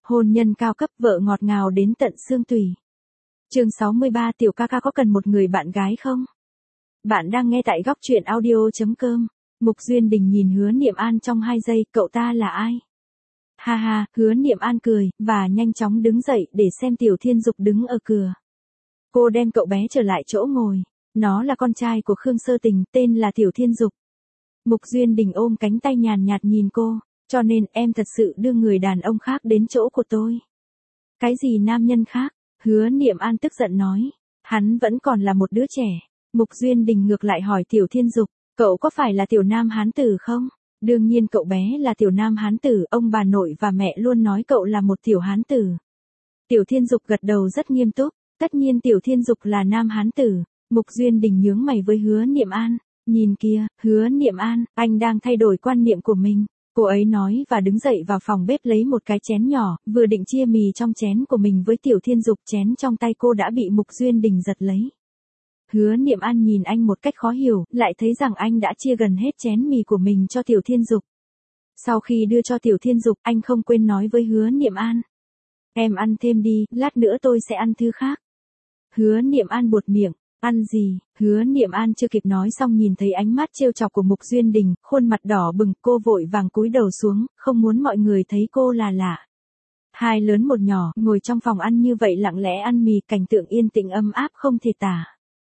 Hôn nhân cao cấp, vợ ngọt ngào đến tận xương tủy. Chương 63, tiểu ca ca có cần một người bạn gái không? Bạn đang nghe tại góc truyện audio.com. Mục Duyên Đình nhìn Hứa Niệm An trong 2 giây, cậu ta là ai? Ha ha, Hứa Niệm An cười, và nhanh chóng đứng dậy để xem Tiểu Thiên Dục đứng ở cửa. Cô đem cậu bé trở lại chỗ ngồi. Nó là con trai của Khương Sơ Tình, tên là Tiểu Thiên Dục. Mục Duyên Đình ôm cánh tay nhàn nhạt nhìn cô, cho nên em thật sự đưa người đàn ông khác đến chỗ của tôi. Cái gì nam nhân khác? Hứa Niệm An tức giận nói. Hắn vẫn còn là một đứa trẻ. Mục Duyên Đình ngược lại hỏi Tiểu Thiên Dục, cậu có phải là tiểu nam hán tử không? Đương nhiên cậu bé là tiểu nam hán tử, ông bà nội và mẹ luôn nói cậu là một tiểu hán tử. Tiểu Thiên Dục gật đầu rất nghiêm túc, tất nhiên Tiểu Thiên Dục là nam hán tử. Mục Duyên Đình nhướng mày với Hứa Niệm An, nhìn kìa, Hứa Niệm An, anh đang thay đổi quan niệm của mình. Cô ấy nói và đứng dậy vào phòng bếp lấy một cái chén nhỏ, vừa định chia mì trong chén của mình với Tiểu Thiên Dục, chén trong tay cô đã bị Mục Duyên Đình giật lấy. Hứa Niệm An nhìn anh một cách khó hiểu, lại thấy rằng anh đã chia gần hết chén mì của mình cho Tiểu Thiên Dục. Sau khi đưa cho Tiểu Thiên Dục, anh không quên nói với Hứa Niệm An. Em ăn thêm đi, lát nữa tôi sẽ ăn thứ khác. Hứa Niệm An buột miệng, ăn gì? Hứa Niệm An chưa kịp nói xong nhìn thấy ánh mắt trêu chọc của Mục Duyên Đình, khuôn mặt đỏ bừng, cô vội vàng cúi đầu xuống, không muốn mọi người thấy cô là lạ. 2 lớn 1 nhỏ, ngồi trong phòng ăn như vậy lặng lẽ ăn mì, cảnh tượng yên tĩnh ấm áp không thể tả.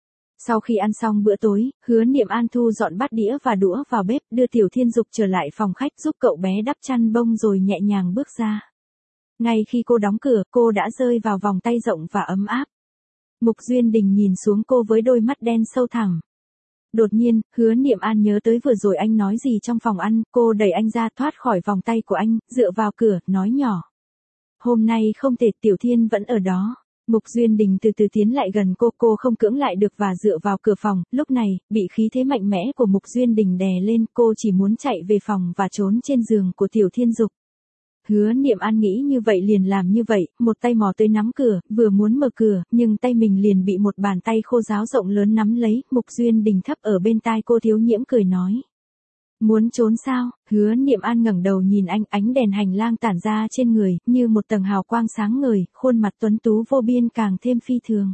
Sau khi ăn xong bữa tối, Hứa Niệm An thu dọn bát đĩa và đũa vào bếp, đưa Tiểu Thiên Dục trở lại phòng khách giúp cậu bé đắp chăn bông rồi nhẹ nhàng bước ra. Ngay khi cô đóng cửa, cô đã rơi vào vòng tay rộng và ấm áp. Mục Duyên Đình nhìn xuống cô với đôi mắt đen sâu thẳm. Đột nhiên, Hứa Niệm An nhớ tới vừa rồi anh nói gì trong phòng ăn, cô đẩy anh ra thoát khỏi vòng tay của anh, dựa vào cửa, nói nhỏ. Hôm nay không thể, Tiểu Thiên vẫn ở đó. Mục Duyên Đình từ từ tiến lại gần cô không cưỡng lại được và dựa vào cửa phòng, lúc này, bị khí thế mạnh mẽ của Mục Duyên Đình đè lên, cô chỉ muốn chạy về phòng và trốn trên giường của Tiểu Thiên Dục. Hứa Niệm An nghĩ như vậy liền làm như vậy, một tay mò tới nắm cửa, vừa muốn mở cửa, nhưng tay mình liền bị một bàn tay khô ráo rộng lớn nắm lấy, Mục Duyên Đình thấp ở bên tai cô thiếu nhiễm cười nói. Muốn trốn sao? Hứa Niệm An ngẩng đầu nhìn anh, ánh đèn hành lang tản ra trên người, như một tầng hào quang sáng ngời, khuôn mặt tuấn tú vô biên càng thêm phi thường.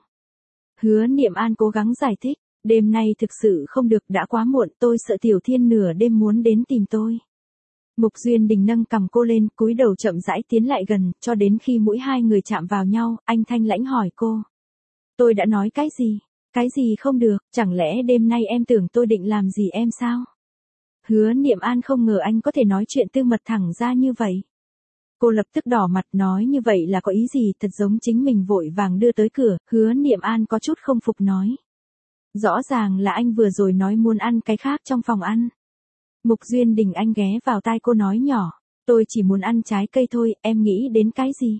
Hứa Niệm An cố gắng giải thích, đêm nay thực sự không được, đã quá muộn, tôi sợ Tiểu Thiên nửa đêm muốn đến tìm tôi. Mục Duyên Đình nâng cằm cô lên, cúi đầu chậm rãi tiến lại gần, cho đến khi mũi 2 người chạm vào nhau, anh thanh lãnh hỏi cô. Tôi đã nói cái gì? Cái gì không được, chẳng lẽ đêm nay em tưởng tôi định làm gì em sao? Hứa Niệm An không ngờ anh có thể nói chuyện tư mật thẳng ra như vậy. Cô lập tức đỏ mặt nói như vậy là có ý gì, thật giống chính mình vội vàng đưa tới cửa, Hứa Niệm An có chút không phục nói. Rõ ràng là anh vừa rồi nói muốn ăn cái khác trong phòng ăn. Mục Duyên Đình anh ghé vào tai cô nói nhỏ, tôi chỉ muốn ăn trái cây thôi, em nghĩ đến cái gì?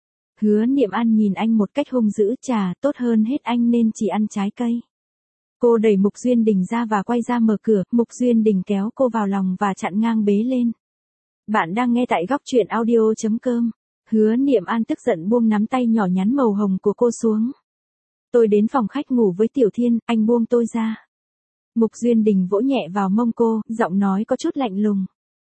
Hứa Niệm An nhìn anh một cách hung dữ, chà, tốt hơn hết anh nên chỉ ăn trái cây. Cô đẩy Mục Duyên Đình ra và quay ra mở cửa, Mục Duyên Đình kéo cô vào lòng và chặn ngang bế lên. Bạn đang nghe tại góc truyện audio.com. Hứa Niệm An tức giận buông nắm tay nhỏ nhắn màu hồng của cô xuống. Tôi đến phòng khách ngủ với Tiểu Thiên, anh buông tôi ra. Mục Duyên Đình vỗ nhẹ vào mông cô, giọng nói có chút lạnh lùng.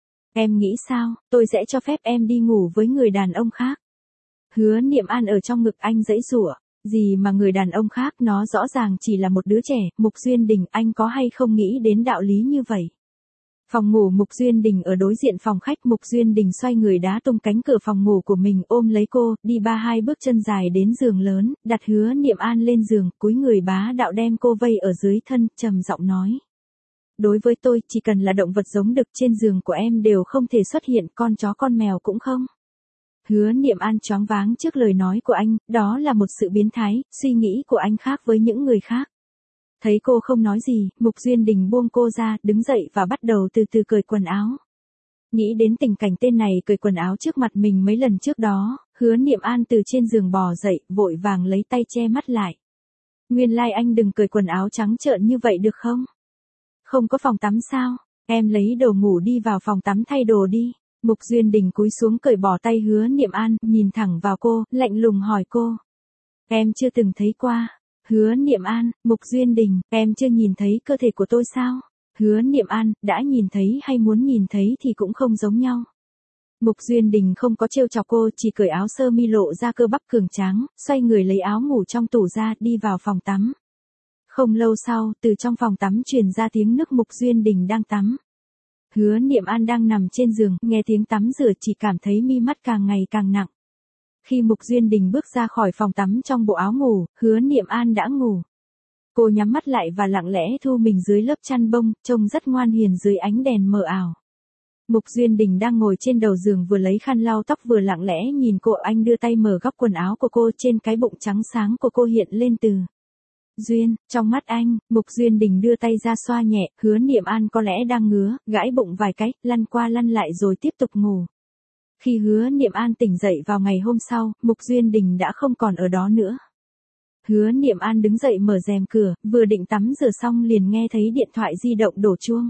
Em nghĩ sao, tôi sẽ cho phép em đi ngủ với người đàn ông khác. Hứa Niệm An ở trong ngực anh giãy giụa. Gì mà người đàn ông khác, nó rõ ràng chỉ là một đứa trẻ. Mục Duyên Đình, anh có hay không nghĩ đến đạo lý như vậy? Phòng ngủ Mục Duyên Đình ở đối diện phòng khách. Mục Duyên Đình xoay người đá tung cánh cửa phòng ngủ của mình, ôm lấy cô, đi 2 bước chân dài đến giường lớn, đặt Hứa Niệm An lên giường, cúi người bá đạo đem cô vây ở dưới thân, trầm giọng nói. Đối với tôi, chỉ cần là động vật giống đực trên giường của em đều không thể xuất hiện, con chó con mèo cũng không. Hứa Niệm An choáng váng trước lời nói của anh, đó là một sự biến thái, suy nghĩ của anh khác với những người khác. Thấy cô không nói gì, Mục Duyên Đình buông cô ra, đứng dậy và bắt đầu từ từ cởi quần áo. Nghĩ đến tình cảnh tên này cởi quần áo trước mặt mình mấy lần trước đó, Hứa Niệm An từ trên giường bò dậy, vội vàng lấy tay che mắt lại. Nguyên lai anh đừng cởi quần áo trắng trợn như vậy được không? Không có phòng tắm sao? Em lấy đồ ngủ đi vào phòng tắm thay đồ đi. Mục Duyên Đình cúi xuống cởi bỏ tay Hứa Niệm An, nhìn thẳng vào cô, lạnh lùng hỏi cô. Em chưa từng thấy qua. Hứa Niệm An, Mục Duyên Đình, em chưa nhìn thấy cơ thể của tôi sao? Hứa Niệm An, đã nhìn thấy hay muốn nhìn thấy thì cũng không giống nhau. Mục Duyên Đình không có trêu chọc cô, chỉ cởi áo sơ mi lộ ra cơ bắp cường tráng, xoay người lấy áo ngủ trong tủ ra, đi vào phòng tắm. Không lâu sau, từ trong phòng tắm truyền ra tiếng nước Mục Duyên Đình đang tắm. Hứa Niệm An đang nằm trên giường, nghe tiếng tắm rửa chỉ cảm thấy mi mắt càng ngày càng nặng. Khi Mục Duyên Đình bước ra khỏi phòng tắm trong bộ áo ngủ, Hứa Niệm An đã ngủ. Cô nhắm mắt lại và lặng lẽ thu mình dưới lớp chăn bông, trông rất ngoan hiền dưới ánh đèn mờ ảo. Mục Duyên Đình đang ngồi trên đầu giường vừa lấy khăn lau tóc vừa lặng lẽ nhìn cô, anh đưa tay mở góc quần áo của cô, trên cái bụng trắng sáng của cô hiện lên từ Duyên, trong mắt anh. Mục Duyên Đình đưa tay ra xoa nhẹ, Hứa Niệm An có lẽ đang ngứa, gãi bụng vài cái, lăn qua lăn lại rồi tiếp tục ngủ. Khi Hứa Niệm An tỉnh dậy vào ngày hôm sau, Mục Duyên Đình đã không còn ở đó nữa. Hứa Niệm An đứng dậy mở rèm cửa, vừa định tắm rửa xong liền nghe thấy điện thoại di động đổ chuông.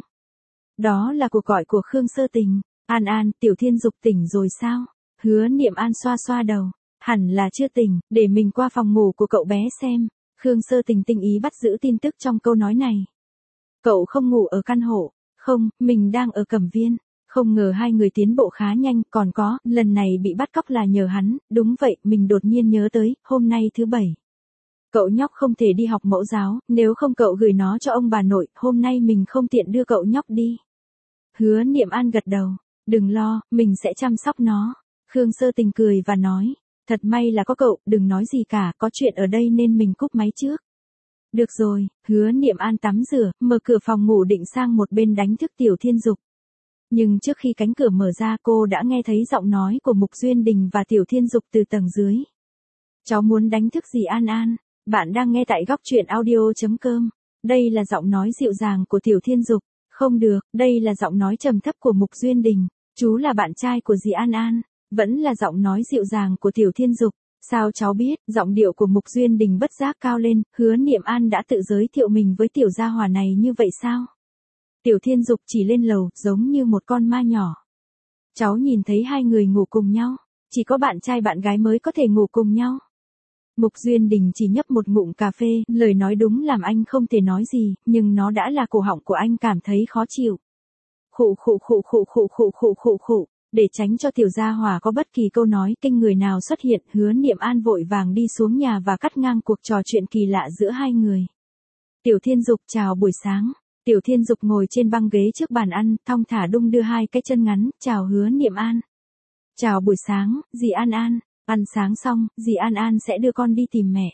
Đó là cuộc gọi của Khương Sơ Tình. An An, Tiểu Thiên Dục tỉnh rồi sao? Hứa Niệm An xoa xoa đầu. Hẳn là chưa tỉnh, để mình qua phòng ngủ của cậu bé xem. Khương Sơ Tình tinh ý bắt giữ tin tức trong câu nói này. Cậu không ngủ ở căn hộ. Không, mình đang ở Cẩm Viên. Không ngờ hai người tiến bộ khá nhanh, còn có, lần này bị bắt cóc là nhờ hắn. Đúng vậy, mình đột nhiên nhớ tới, hôm nay thứ Bảy. Cậu nhóc không thể đi học mẫu giáo, nếu không cậu gửi nó cho ông bà nội, hôm nay mình không tiện đưa cậu nhóc đi. Hứa Niệm An gật đầu, đừng lo, mình sẽ chăm sóc nó. Khương Sơ Tình cười và nói, thật may là có cậu, đừng nói gì cả, có chuyện ở đây nên mình cúp máy trước. Được rồi, Hứa Niệm An tắm rửa, mở cửa phòng ngủ định sang một bên đánh thức Tiểu Thiên Dục. Nhưng trước khi cánh cửa mở ra cô đã nghe thấy giọng nói của Mục Duyên Đình và Tiểu Thiên Dục từ tầng dưới. Cháu muốn đánh thức dì An An. Bạn đang nghe tại góc truyện audio.com. Đây là giọng nói dịu dàng của Tiểu Thiên Dục. Không được, đây là giọng nói trầm thấp của Mục Duyên Đình. Chú là bạn trai của dì An An. Vẫn là giọng nói dịu dàng của Tiểu Thiên Dục. Sao cháu biết? Giọng điệu của Mục Duyên Đình bất giác cao lên. Hứa Niệm An đã tự giới thiệu mình với tiểu gia hỏa này như vậy sao? Tiểu Thiên Dục chỉ lên lầu, giống như một con ma nhỏ. Cháu nhìn thấy hai người ngủ cùng nhau. Chỉ có bạn trai bạn gái mới có thể ngủ cùng nhau. Mục Duyên Đình chỉ nhấp một ngụm cà phê, lời nói đúng làm anh không thể nói gì, nhưng nó đã là cổ họng của anh cảm thấy khó chịu. Khụ khụ khụ khụ khụ khụ khụ khụ khụ, để tránh cho tiểu gia hỏa có bất kỳ câu nói kinh người nào xuất hiện, Hứa Niệm An vội vàng đi xuống nhà và cắt ngang cuộc trò chuyện kỳ lạ giữa hai người. Tiểu Thiên Dục chào buổi sáng. Tiểu Thiên Dục ngồi trên băng ghế trước bàn ăn, thong thả đung đưa hai cái chân ngắn, chào Hứa Niệm An. Chào buổi sáng, dì An An. Ăn sáng xong, dì An An sẽ đưa con đi tìm mẹ.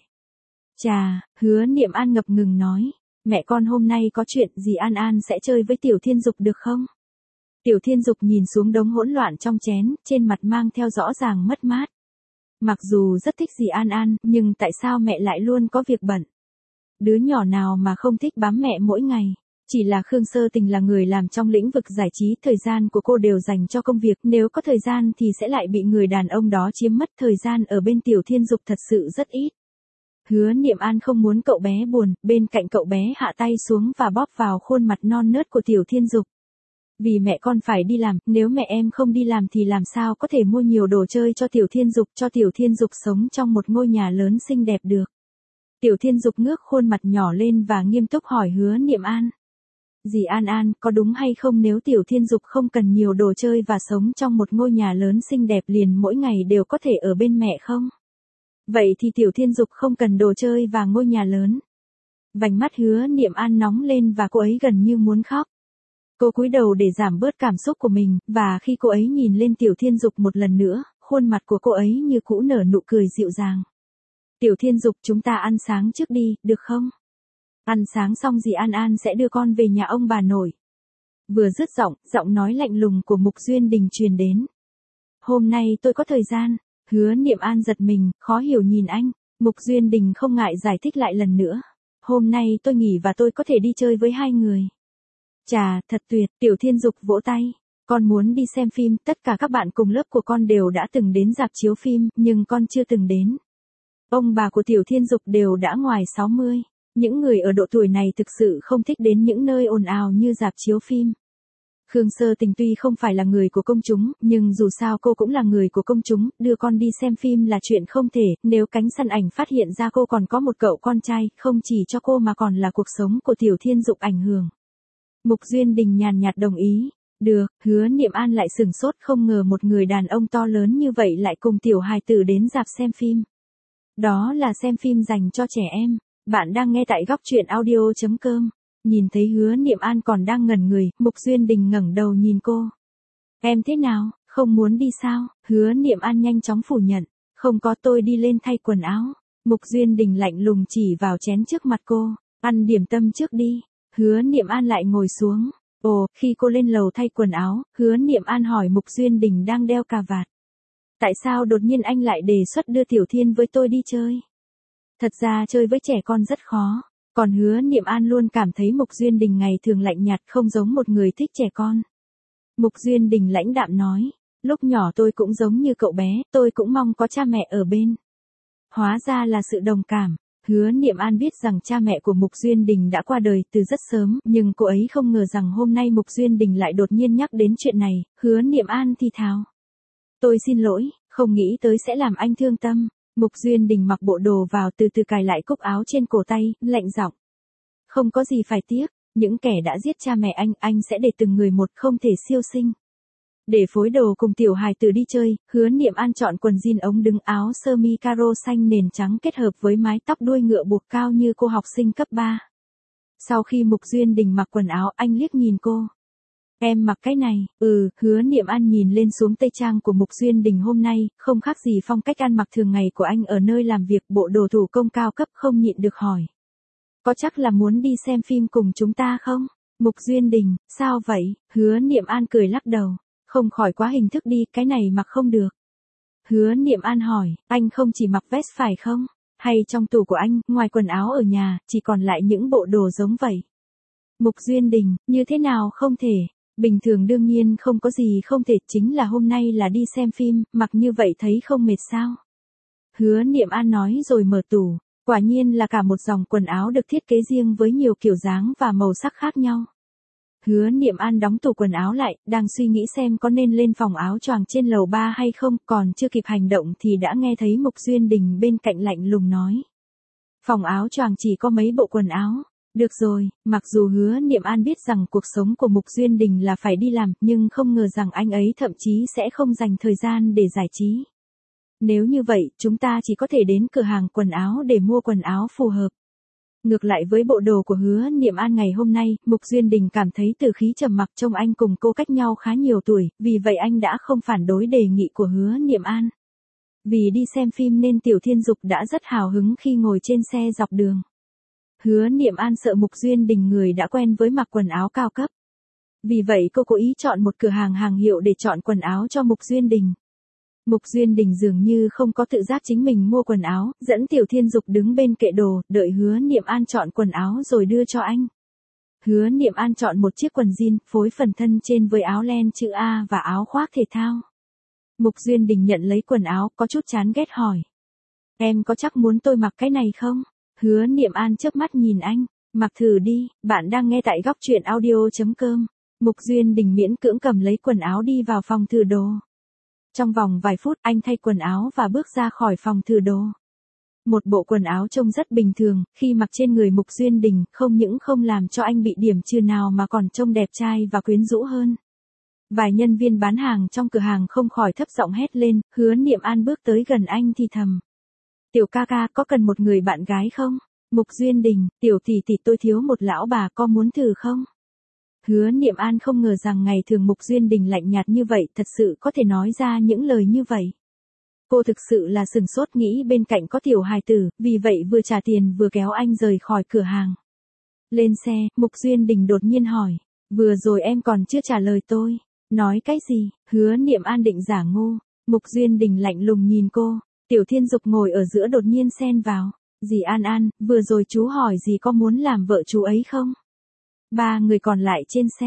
Chà, Hứa Niệm An ngập ngừng nói. Mẹ con hôm nay có chuyện, dì An An sẽ chơi với Tiểu Thiên Dục được không? Tiểu Thiên Dục nhìn xuống đống hỗn loạn trong chén, trên mặt mang theo rõ ràng mất mát. Mặc dù rất thích dì An An, nhưng tại sao mẹ lại luôn có việc bận? Đứa nhỏ nào mà không thích bám mẹ mỗi ngày? Chỉ là Khương Sơ Tình là người làm trong lĩnh vực giải trí, thời gian của cô đều dành cho công việc, nếu có thời gian thì sẽ lại bị người đàn ông đó chiếm mất, thời gian ở bên Tiểu Thiên Dục thật sự rất ít. Hứa Niệm An không muốn cậu bé buồn, bên cạnh cậu bé hạ tay xuống và bóp vào khuôn mặt non nớt của Tiểu Thiên Dục. Vì mẹ con phải đi làm, nếu mẹ em không đi làm thì làm sao có thể mua nhiều đồ chơi cho Tiểu Thiên Dục sống trong một ngôi nhà lớn xinh đẹp được. Tiểu Thiên Dục ngước khuôn mặt nhỏ lên và nghiêm túc hỏi Hứa Niệm An. Dì An An, có đúng hay không nếu Tiểu Thiên Dục không cần nhiều đồ chơi và sống trong một ngôi nhà lớn xinh đẹp liền mỗi ngày đều có thể ở bên mẹ không? Vậy thì Tiểu Thiên Dục không cần đồ chơi và ngôi nhà lớn. Vành mắt Hứa Niệm An nóng lên và cô ấy gần như muốn khóc. Cô cúi đầu để giảm bớt cảm xúc của mình, và khi cô ấy nhìn lên Tiểu Thiên Dục một lần nữa, khuôn mặt của cô ấy như cũ nở nụ cười dịu dàng. Tiểu Thiên Dục, chúng ta ăn sáng trước đi, được không? Ăn sáng xong dì An An sẽ đưa con về nhà ông bà nội. Vừa dứt giọng nói lạnh lùng của Mục Duyên Đình truyền đến. Hôm nay tôi có thời gian. Hứa Niệm An giật mình, khó hiểu nhìn anh. Mục Duyên Đình không ngại giải thích lại lần nữa. Hôm nay tôi nghỉ và tôi có thể đi chơi với hai người. Chà, thật tuyệt. Tiểu Thiên Dục vỗ tay. Con muốn đi xem phim, tất cả các bạn cùng lớp của con đều đã từng đến rạp chiếu phim, nhưng con chưa từng đến. Ông bà của Tiểu Thiên Dục đều đã ngoài 60. Những người ở độ tuổi này thực sự không thích đến những nơi ồn ào như rạp chiếu phim. Khương Sơ Tình tuy không phải là người của công chúng, nhưng dù sao cô cũng là người của công chúng, đưa con đi xem phim là chuyện không thể, nếu cánh săn ảnh phát hiện ra cô còn có một cậu con trai, không chỉ cho cô mà còn là cuộc sống của Tiểu Thiên Dục ảnh hưởng. Mục Duyên Đình nhàn nhạt đồng ý. Được, Hứa Niệm An lại sửng sốt, không ngờ một người đàn ông to lớn như vậy lại cùng tiểu hài tử đến rạp xem phim. Đó là xem phim dành cho trẻ em. Bạn đang nghe tại góc truyện audio.com. Nhìn thấy Hứa Niệm An còn đang ngẩn người, Mục Duyên Đình ngẩng đầu nhìn cô. Em thế nào, không muốn đi sao? Hứa Niệm An nhanh chóng phủ nhận. Không có, tôi đi lên thay quần áo. Mục Duyên Đình lạnh lùng chỉ vào chén trước mặt cô. Ăn điểm tâm trước đi. Hứa Niệm An lại ngồi xuống. Ồ, khi cô lên lầu thay quần áo, Hứa Niệm An hỏi Mục Duyên Đình đang đeo cà vạt. Tại sao đột nhiên anh lại đề xuất đưa Tiểu Thiên với tôi đi chơi? Thật ra chơi với trẻ con rất khó. Còn Hứa Niệm An luôn cảm thấy Mục Duyên Đình ngày thường lạnh nhạt, không giống một người thích trẻ con. Mục Duyên Đình lãnh đạm nói, lúc nhỏ tôi cũng giống như cậu bé, tôi cũng mong có cha mẹ ở bên. Hóa ra là sự đồng cảm. Hứa Niệm An biết rằng cha mẹ của Mục Duyên Đình đã qua đời từ rất sớm, nhưng cô ấy không ngờ rằng hôm nay Mục Duyên Đình lại đột nhiên nhắc đến chuyện này. Hứa Niệm An thì thào. Tôi xin lỗi, không nghĩ tới sẽ làm anh thương tâm. Mục Duyên Đình mặc bộ đồ vào, từ từ cài lại cúc áo trên cổ tay, lạnh giọng. Không có gì phải tiếc, những kẻ đã giết cha mẹ anh sẽ để từng người một, không thể siêu sinh. Để phối đồ cùng tiểu hài tử đi chơi, Hứa Niệm An chọn quần jean ống đứng, áo sơ mi caro xanh nền trắng kết hợp với mái tóc đuôi ngựa buộc cao như cô học sinh cấp 3. Sau khi Mục Duyên Đình mặc quần áo, anh liếc nhìn cô. Em mặc cái này, Hứa Niệm An nhìn lên xuống tây trang của Mục Duyên Đình hôm nay, không khác gì phong cách ăn mặc thường ngày của anh ở nơi làm việc, bộ đồ thủ công cao cấp, không nhịn được hỏi. Có chắc là muốn đi xem phim cùng chúng ta không? Mục Duyên Đình, sao vậy? Hứa Niệm An cười lắc đầu. Không khỏi quá hình thức đi, cái này mặc không được. Hứa Niệm An hỏi, anh không chỉ mặc vest phải không? Hay trong tủ của anh, ngoài quần áo ở nhà, chỉ còn lại những bộ đồ giống vậy? Mục Duyên Đình, như thế nào không thể? Bình thường đương nhiên không có gì không thể, chính là hôm nay là đi xem phim, mặc như vậy thấy không mệt sao? Hứa Niệm An nói rồi mở tủ, quả nhiên là cả một dòng quần áo được thiết kế riêng với nhiều kiểu dáng và màu sắc khác nhau. Hứa Niệm An đóng tủ quần áo lại, đang suy nghĩ xem có nên lên phòng áo choàng trên lầu 3 hay không, còn chưa kịp hành động thì đã nghe thấy Mục Duyên Đình bên cạnh lạnh lùng nói. Phòng áo choàng chỉ có mấy bộ quần áo. Được rồi, mặc dù Hứa Niệm An biết rằng cuộc sống của Mục Duyên Đình là phải đi làm, nhưng không ngờ rằng anh ấy thậm chí sẽ không dành thời gian để giải trí. Nếu như vậy, chúng ta chỉ có thể đến cửa hàng quần áo để mua quần áo phù hợp. Ngược lại với bộ đồ của Hứa Niệm An ngày hôm nay, Mục Duyên Đình cảm thấy từ khí trầm mặc trông anh cùng cô cách nhau khá nhiều tuổi, vì vậy anh đã không phản đối đề nghị của Hứa Niệm An. Vì đi xem phim nên Tiểu Thiên Dục đã rất hào hứng khi ngồi trên xe dọc đường. Hứa Niệm An sợ Mục Duyên Đình người đã quen với mặc quần áo cao cấp. Vì vậy cô cố ý chọn một cửa hàng hàng hiệu để chọn quần áo cho Mục Duyên Đình. Mục Duyên Đình dường như không có tự giác chính mình mua quần áo, dẫn Tiểu Thiên Dục đứng bên kệ đồ, đợi Hứa Niệm An chọn quần áo rồi đưa cho anh. Hứa Niệm An chọn một chiếc quần jean, phối phần thân trên với áo len chữ A và áo khoác thể thao. Mục Duyên Đình nhận lấy quần áo, có chút chán ghét hỏi. Em có chắc muốn tôi mặc cái này không? Hứa Niệm An chớp mắt nhìn anh, mặc thử đi, bạn đang nghe tại góc truyện audio.com. Mục Duyên Đình miễn cưỡng cầm lấy quần áo đi vào phòng thử đồ. Trong vòng vài phút anh thay quần áo và bước ra khỏi phòng thử đồ. Một bộ quần áo trông rất bình thường, khi mặc trên người Mục Duyên Đình không những không làm cho anh bị điểm trừ nào mà còn trông đẹp trai và quyến rũ hơn. Vài nhân viên bán hàng trong cửa hàng không khỏi thấp giọng hét lên, Hứa Niệm An bước tới gần anh thì thầm. Tiểu ca ca, có cần một người bạn gái không? Mục Duyên Đình, tiểu tỷ tỷ tôi thiếu một lão bà, có muốn thử không? Hứa Niệm An không ngờ rằng ngày thường Mục Duyên Đình lạnh nhạt như vậy, thật sự có thể nói ra những lời như vậy. Cô thực sự là sừng sốt, nghĩ bên cạnh có tiểu hài tử, vì vậy vừa trả tiền vừa kéo anh rời khỏi cửa hàng. Lên xe, Mục Duyên Đình đột nhiên hỏi, vừa rồi em còn chưa trả lời tôi. Nói cái gì? Hứa Niệm An định giả ngu. Mục Duyên Đình lạnh lùng nhìn cô. Tiểu Thiên Dục ngồi ở giữa đột nhiên xen vào. Dì An An, vừa rồi chú hỏi dì có muốn làm vợ chú ấy không? Ba người còn lại trên xe.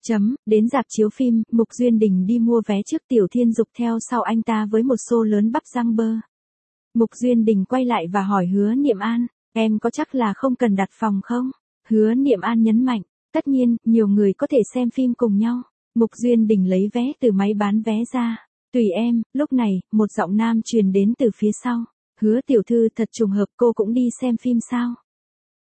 Đến rạp chiếu phim, Mục Duyên Đình đi mua vé trước, Tiểu Thiên Dục theo sau anh ta với một xô lớn bắp rang bơ. Mục Duyên Đình quay lại và hỏi Hứa Niệm An, em có chắc là không cần đặt phòng không? Hứa Niệm An nhấn mạnh, tất nhiên, nhiều người có thể xem phim cùng nhau. Mục Duyên Đình lấy vé từ máy bán vé ra. Tùy em. Lúc này, một giọng nam truyền đến từ phía sau. Hứa tiểu thư, thật trùng hợp, cô cũng đi xem phim sao?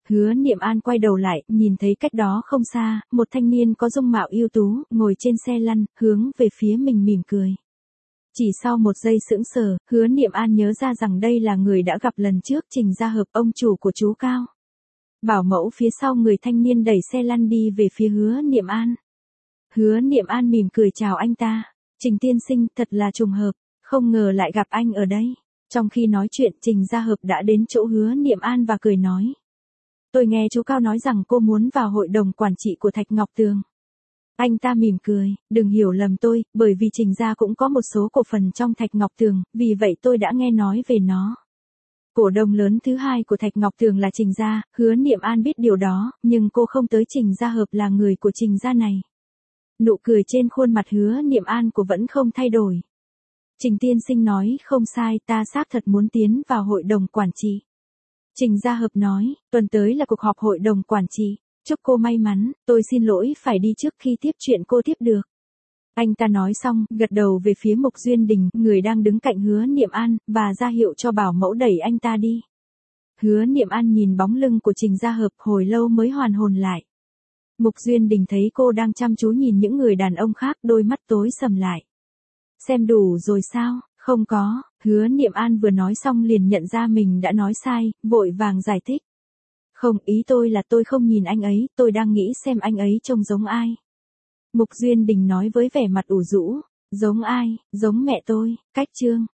Hứa Niệm An quay đầu lại, nhìn thấy cách đó không xa, một thanh niên có dung mạo ưu tú, ngồi trên xe lăn, hướng về phía mình mỉm cười. Chỉ sau một giây sững sờ, Hứa Niệm An nhớ ra rằng đây là người đã gặp lần trước Trình Gia Hợp, ông chủ của chú Cao. Bảo mẫu phía sau người thanh niên đẩy xe lăn đi về phía Hứa Niệm An. Hứa Niệm An mỉm cười chào anh ta. Trình tiên sinh, thật là trùng hợp, không ngờ lại gặp anh ở đây. Trong khi nói chuyện, Trình Gia Hợp đã đến chỗ Hứa Niệm An và cười nói. Tôi nghe chú Cao nói rằng cô muốn vào hội đồng quản trị của Thạch Ngọc Tường. Anh ta mỉm cười, đừng hiểu lầm tôi, bởi vì Trình gia cũng có một số cổ phần trong Thạch Ngọc Tường, vì vậy tôi đã nghe nói về nó. Cổ đông lớn thứ hai của Thạch Ngọc Tường là Trình gia, Hứa Niệm An biết điều đó, nhưng cô không tới Trình Gia Hợp là người của Trình gia này. Nụ cười trên khuôn mặt Hứa Niệm An của vẫn không thay đổi. Trình tiên sinh nói không sai, ta xác thật muốn tiến vào hội đồng quản trị. Trình Gia Hợp nói, tuần tới là cuộc họp hội đồng quản trị. Chúc cô may mắn, tôi xin lỗi phải đi trước khi tiếp chuyện cô tiếp được. Anh ta nói xong, gật đầu về phía Mục Duyên Đình, người đang đứng cạnh Hứa Niệm An, và ra hiệu cho bảo mẫu đẩy anh ta đi. Hứa Niệm An nhìn bóng lưng của Trình Gia Hợp hồi lâu mới hoàn hồn lại. Mục Duyên Đình thấy cô đang chăm chú nhìn những người đàn ông khác, đôi mắt tối sầm lại. Xem đủ rồi sao? Không có, Hứa Niệm An vừa nói xong liền nhận ra mình đã nói sai, vội vàng giải thích. Không, ý tôi là tôi không nhìn anh ấy, tôi đang nghĩ xem anh ấy trông giống ai. Mục Duyên Đình nói với vẻ mặt ủ rũ, giống ai, giống mẹ tôi, cách Trương.